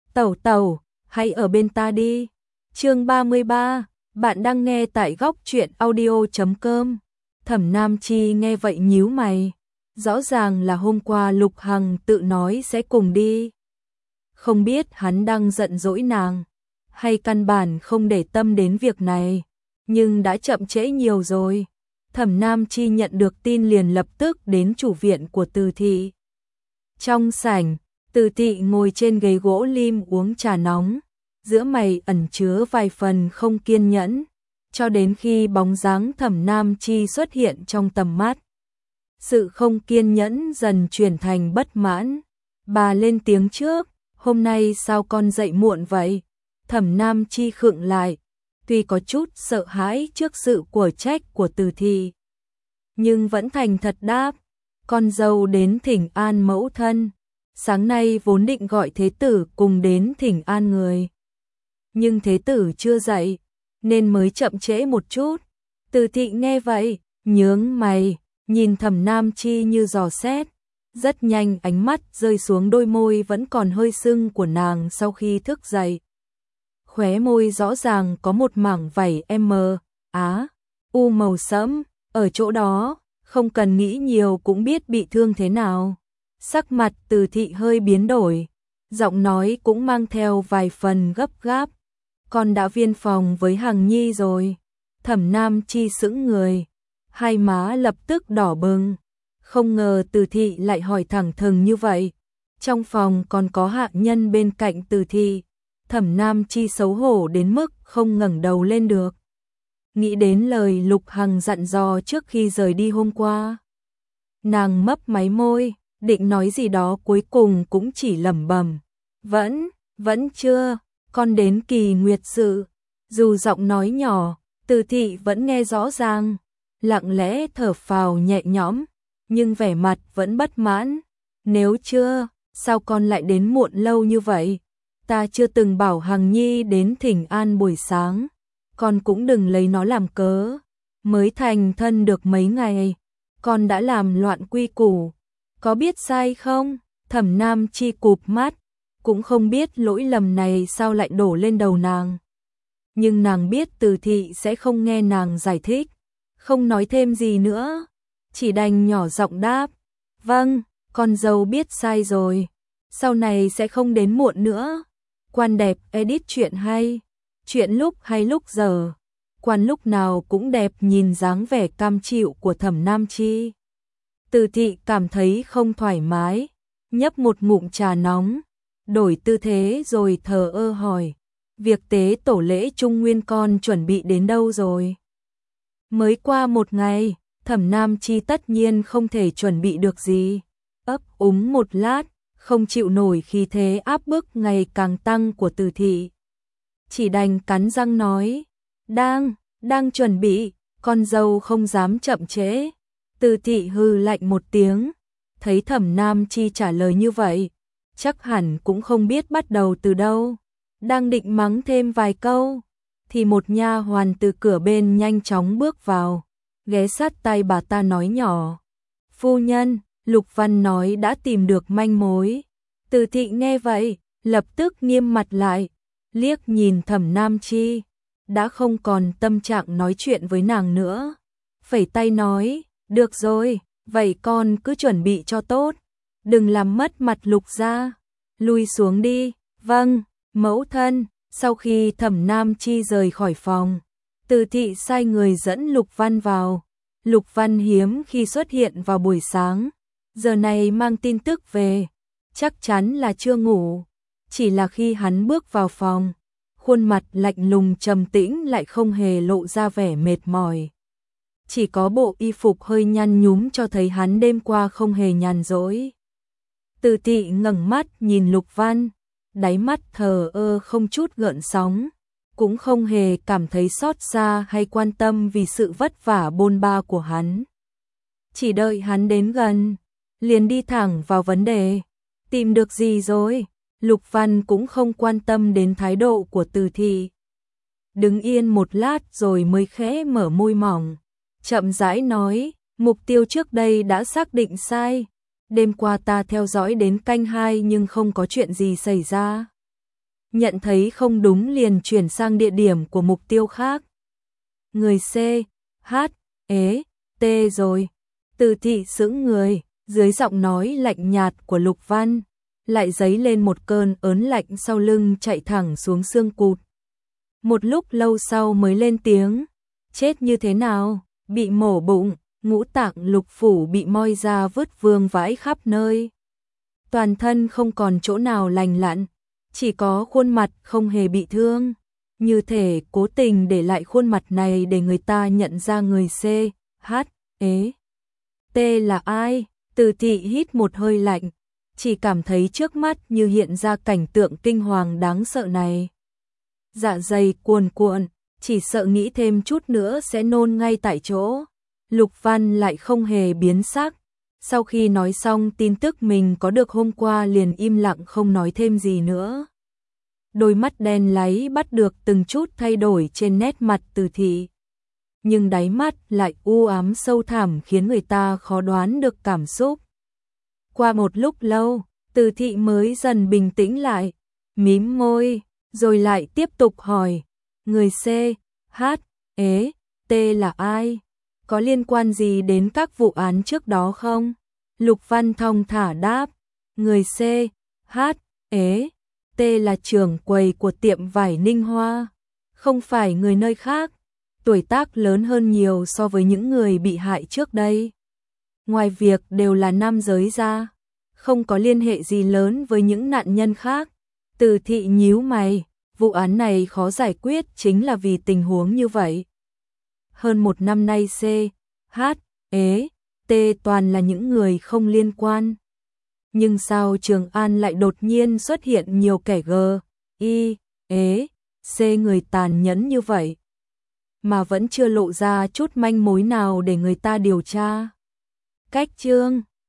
Tẩu tẩu, hãy ở bên ta đi. Chương 33, bạn đang nghe tại góc truyện audio.com. Thẩm Nam Chi nghe vậy nhíu mày. Rõ ràng là hôm qua Lục Hằng tự nói sẽ cùng đi. Không biết hắn đang giận dỗi nàng, hay căn bản không để tâm đến việc này, nhưng đã chậm trễ nhiều rồi. Thẩm Nam Chi nhận được tin liền lập tức đến chủ viện của Từ Thị. Trong sảnh, Từ Thị ngồi trên ghế gỗ lim uống trà nóng, giữa mày ẩn chứa vài phần không kiên nhẫn, cho đến khi bóng dáng Thẩm Nam Chi xuất hiện trong tầm mắt. Sự không kiên nhẫn dần chuyển thành bất mãn. Bà lên tiếng trước, hôm nay sao con dậy muộn vậy? Thẩm Nam Chi khựng lại, tuy có chút sợ hãi trước sự của trách của Từ Thị, nhưng vẫn thành thật đáp, con dâu đến thỉnh an mẫu thân. Sáng nay vốn định gọi thế tử cùng đến thỉnh an người, nhưng thế tử chưa dậy, nên mới chậm trễ một chút. Từ Thị nghe vậy, nhướng mày, nhìn Thẩm Nam Chi như dò xét. Rất nhanh ánh mắt rơi xuống đôi môi vẫn còn hơi sưng của nàng sau khi thức dậy. Khóe môi rõ ràng có một mảng vảy u màu sẫm, ở chỗ đó, không cần nghĩ nhiều cũng biết bị thương thế nào. Sắc mặt Từ Thị hơi biến đổi, giọng nói cũng mang theo vài phần gấp gáp. Con đã viên phòng với Hằng Nhi rồi. Thẩm Nam Chi sững người, hai má lập tức đỏ bừng. Không ngờ Từ Thị lại hỏi thẳng thừng như vậy. Trong phòng còn có hạ nhân bên cạnh Từ Thị. Thẩm Nam Chi xấu hổ đến mức không ngẩng đầu lên được. Nghĩ đến lời Lục Hằng dặn dò trước khi rời đi hôm qua, nàng mấp máy môi, định nói gì đó cuối cùng cũng chỉ lẩm bẩm, vẫn chưa, con đến Kỳ Nguyệt sự. Dù giọng nói nhỏ, Từ Thị vẫn nghe rõ ràng, lặng lẽ thở phào nhẹ nhõm, nhưng vẻ mặt vẫn bất mãn. Nếu chưa, sao con lại đến muộn lâu như vậy? Ta chưa từng bảo Hằng Nhi đến thỉnh an buổi sáng, con cũng đừng lấy nó làm cớ. Mới thành thân được mấy ngày, con đã làm loạn quy củ, có biết sai không? Thẩm Nam Chi cụp mắt, cũng không biết lỗi lầm này sao lại đổ lên đầu nàng. Nhưng nàng biết Từ Thị sẽ không nghe nàng giải thích, không nói thêm gì nữa, chỉ đành nhỏ giọng đáp, vâng, con dâu biết sai rồi, sau này sẽ không đến muộn nữa. Quan đẹp edit chuyện hay, chuyện lúc hay lúc giờ, quan lúc nào cũng đẹp. Nhìn dáng vẻ cam chịu của Thẩm Nam Chi, Từ Thị cảm thấy không thoải mái, nhấp một ngụm trà nóng, đổi tư thế rồi thờ ơ hỏi, việc tế tổ lễ Trung Nguyên con chuẩn bị đến đâu rồi? Mới qua một ngày, Thẩm Nam Chi tất nhiên không thể chuẩn bị được gì. Ấp úng một lát, không chịu nổi khí thế áp bức ngày càng tăng của Từ Thị, chỉ đành cắn răng nói, đang chuẩn bị, con dâu không dám chậm trễ. Từ Thị hừ lạnh một tiếng, thấy Thẩm Nam Chi trả lời như vậy, chắc hẳn cũng không biết bắt đầu từ đâu. Đang định mắng thêm vài câu, thì một nha hoàn từ cửa bên nhanh chóng bước vào, ghé sát tay bà ta nói nhỏ, phu nhân, Lục Văn nói đã tìm được manh mối. Từ Thị nghe vậy, lập tức nghiêm mặt lại, liếc nhìn Thẩm Nam Chi, đã không còn tâm trạng nói chuyện với nàng nữa, phẩy tay nói, được rồi, vậy con cứ chuẩn bị cho tốt, đừng làm mất mặt Lục gia, lui xuống đi. Vâng, mẫu thân. Sau khi Thẩm Nam Chi rời khỏi phòng, Từ Thị sai người dẫn Lục Văn vào. Lục Văn hiếm khi xuất hiện vào buổi sáng, giờ này mang tin tức về, chắc chắn là chưa ngủ. Chỉ là khi hắn bước vào phòng, khuôn mặt lạnh lùng trầm tĩnh lại không hề lộ ra vẻ mệt mỏi. Chỉ có bộ y phục hơi nhăn nhúm cho thấy hắn đêm qua không hề nhàn rỗi. Từ Thị ngẩng mắt nhìn Lục Văn, đáy mắt thờ ơ không chút gợn sóng, cũng không hề cảm thấy xót xa hay quan tâm vì sự vất vả bôn ba của hắn. Chỉ đợi hắn đến gần, liền đi thẳng vào vấn đề, tìm được gì rồi? Lục Văn cũng không quan tâm đến thái độ của Từ Thị. Đứng yên một lát rồi mới khẽ mở môi mỏng, chậm rãi nói, mục tiêu trước đây đã xác định sai. Đêm qua ta theo dõi đến canh 2 nhưng không có chuyện gì xảy ra. nhận thấy không đúng liền chuyển sang địa điểm của mục tiêu khác. Người C, H, ế, T rồi. Từ Thị sững người, dưới giọng nói lạnh nhạt của Lục Văn, lại dấy lên một cơn ớn lạnh sau lưng chạy thẳng xuống xương cụt. Một lúc lâu sau mới lên tiếng, chết như thế nào, bị mổ bụng, ngũ tạng lục phủ bị moi ra vứt vương vãi khắp nơi. Toàn thân không còn chỗ nào lành lặn, chỉ có khuôn mặt không hề bị thương, như thể cố tình để lại khuôn mặt này để người ta nhận ra người C, H, ế, T là ai. Từ Thị hít một hơi lạnh, chỉ cảm thấy trước mắt như hiện ra cảnh tượng kinh hoàng đáng sợ này. Dạ dày cuồn cuộn, chỉ sợ nghĩ thêm chút nữa sẽ nôn ngay tại chỗ. Lục Văn lại không hề biến sắc, sau khi nói xong tin tức mình có được hôm qua liền im lặng không nói thêm gì nữa. Đôi mắt đen láy bắt được từng chút thay đổi trên nét mặt Từ Thị, nhưng đáy mắt lại u ám sâu thẳm khiến người ta khó đoán được cảm xúc. Qua một lúc lâu, Từ Thị mới dần bình tĩnh lại, mím môi, rồi lại tiếp tục hỏi, người C, H, ế, T là ai? Có liên quan gì đến các vụ án trước đó không? Lục Văn thong thả đáp, người C, H, ế, T là trưởng quầy của tiệm vải Ninh Hoa, không phải người nơi khác, tuổi tác lớn hơn nhiều so với những người bị hại trước đây. Ngoài việc đều là nam giới ra, không có liên hệ gì lớn với những nạn nhân khác. Từ Thị nhíu mày, vụ án này khó giải quyết chính là vì tình huống như vậy. Hơn một năm nay C, H, ế, T toàn là những người không liên quan. Nhưng sao Trường An lại đột nhiên xuất hiện nhiều kẻ G, I, ế, C người tàn nhẫn như vậy, mà vẫn chưa lộ ra chút manh mối nào để người ta điều tra. Cách chương